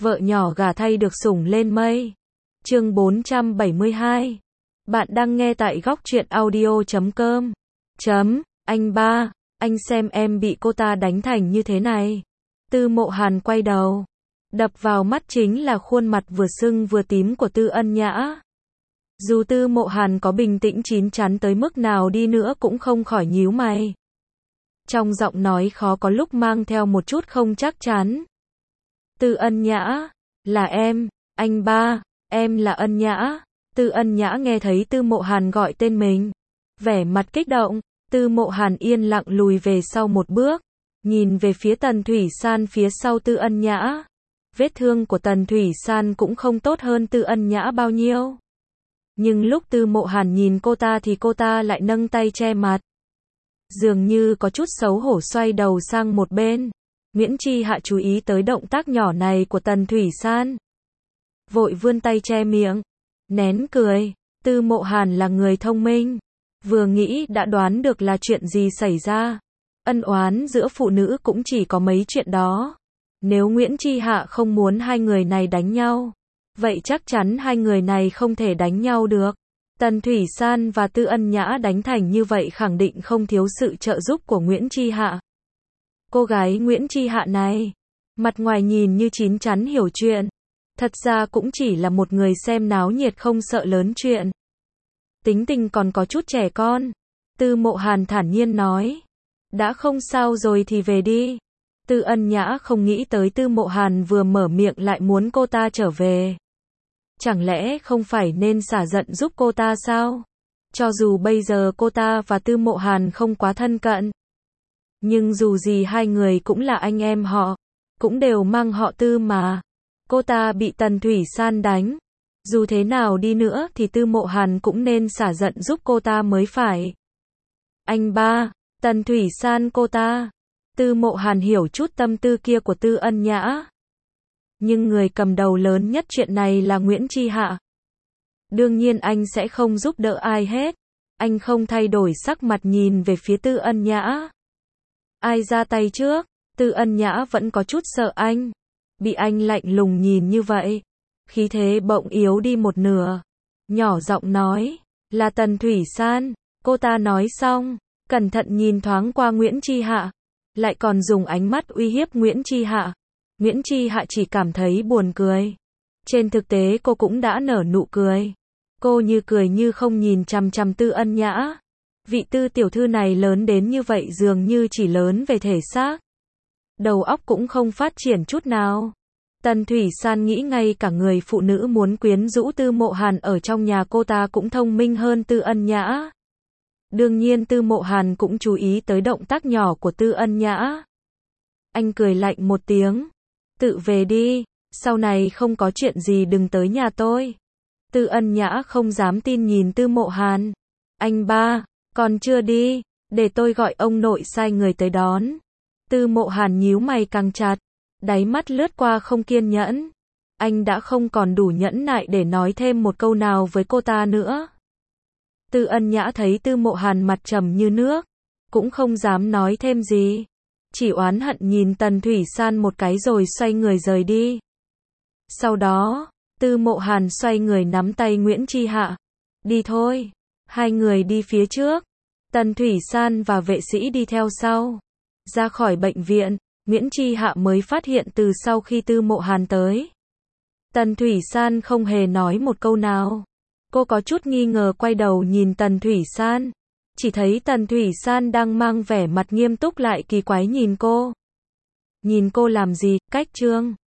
vợ nhỏ gả thay được sủng lên mây. Chương 472. Bạn đang nghe tại góc truyện audio.com. Anh ba, anh xem em bị cô ta đánh thành như thế này. Tư Mộ Hàn quay đầu. Đập vào mắt chính là khuôn mặt vừa sưng vừa tím của Tư Ân Nhã. Dù Tư Mộ Hàn có bình tĩnh chín chắn tới mức nào đi nữa cũng không khỏi nhíu mày. Trong giọng nói khó có lúc mang theo một chút không chắc chắn. Tư Ân Nhã, là em, anh ba, em là Ân Nhã. Tư Ân Nhã nghe thấy Tư Mộ Hàn gọi tên mình, vẻ mặt kích động. Tư Mộ Hàn yên lặng lùi về sau một bước, nhìn về phía Tần Thủy San phía sau Tư Ân Nhã. Vết thương của Tần Thủy San cũng không tốt hơn Tư Ân Nhã bao nhiêu. Nhưng lúc Tư Mộ Hàn nhìn cô ta thì cô ta lại nâng tay che mặt. Dường như có chút xấu hổ xoay đầu sang một bên. Nguyễn Chi Hạ chú ý tới động tác nhỏ này của Tần Thủy San. Vội vươn tay che miệng, nén cười. Tư Mộ Hàn là người thông minh. Vừa nghĩ đã đoán được là chuyện gì xảy ra. Ân oán giữa phụ nữ cũng chỉ có mấy chuyện đó. Nếu Nguyễn Chi Hạ không muốn hai người này đánh nhau, vậy chắc chắn hai người này không thể đánh nhau được. Tần Thủy San và Tư Ân Nhã đánh thành như vậy khẳng định không thiếu sự trợ giúp của Nguyễn Chi Hạ. Cô gái Nguyễn Chi Hạ này, mặt ngoài nhìn như chín chắn hiểu chuyện, thật ra cũng chỉ là một người xem náo nhiệt không sợ lớn chuyện. Tính tình còn có chút trẻ con. Tư Mộ Hàn thản nhiên nói, đã không sao rồi thì về đi. Tư Ân Nhã không nghĩ tới Tư Mộ Hàn vừa mở miệng lại muốn cô ta trở về. Chẳng lẽ không phải nên xả giận giúp cô ta sao? Cho dù bây giờ cô ta và Tư Mộ Hàn không quá thân cận, nhưng dù gì hai người cũng là anh em họ, cũng đều mang họ Tư mà. Cô ta bị Tần Thủy San đánh, dù thế nào đi nữa thì Tư Mộ Hàn cũng nên xả giận giúp cô ta mới phải. Anh ba, Tần Thủy San cô ta. Tư Mộ Hàn hiểu chút tâm tư kia của Tư Ân Nhã. Nhưng người cầm đầu lớn nhất chuyện này là Nguyễn Chi Hạ. Đương nhiên anh sẽ không giúp đỡ ai hết. Anh không thay đổi sắc mặt nhìn về phía Tư Ân Nhã. Ai ra tay trước? Tư Ân Nhã vẫn có chút sợ anh. Bị anh lạnh lùng nhìn như vậy, khí thế bỗng yếu đi một nửa. Nhỏ giọng nói, là Tần Thủy San. Cô ta nói xong, cẩn thận nhìn thoáng qua Nguyễn Chi Hạ, lại còn dùng ánh mắt uy hiếp Nguyễn Chi Hạ. Nguyễn Chi Hạ chỉ cảm thấy buồn cười. Trên thực tế cô cũng đã nở nụ cười. Cô như cười như không nhìn chằm chằm Tư Ân Nhã. Vị Tư tiểu thư này lớn đến như vậy dường như chỉ lớn về thể xác, đầu óc cũng không phát triển chút nào. Tần Thủy San nghĩ ngay cả người phụ nữ muốn quyến rũ Tư Mộ Hàn ở trong nhà cô ta cũng thông minh hơn Tư Ân Nhã. Đương nhiên Tư Mộ Hàn cũng chú ý tới động tác nhỏ của Tư Ân Nhã. Anh cười lạnh một tiếng. Tự về đi, sau này không có chuyện gì đừng tới nhà tôi. Tư Ân Nhã không dám tin nhìn Tư Mộ Hàn. Anh ba, còn chưa đi, để tôi gọi ông nội sai người tới đón. Tư Mộ Hàn nhíu mày càng chặt, đáy mắt lướt qua không kiên nhẫn. Anh đã không còn đủ nhẫn nại để nói thêm một câu nào với cô ta nữa. Tư Ân Nhã thấy Tư Mộ Hàn mặt trầm như nước, cũng không dám nói thêm gì. Chỉ oán hận nhìn Tần Thủy San một cái rồi xoay người rời đi. Sau đó, Tư Mộ Hàn xoay người nắm tay Nguyễn Chi Hạ. Đi thôi. Hai người đi phía trước. Tần Thủy San và vệ sĩ đi theo sau. Ra khỏi bệnh viện, Nguyễn Chi Hạ mới phát hiện từ sau khi Tư Mộ Hàn tới, Tần Thủy San không hề nói một câu nào. Cô có chút nghi ngờ quay đầu nhìn Tần Thủy San. Chỉ thấy Tần Thủy San đang mang vẻ mặt nghiêm túc lại kỳ quái nhìn cô. Nhìn cô làm gì? Cách trương.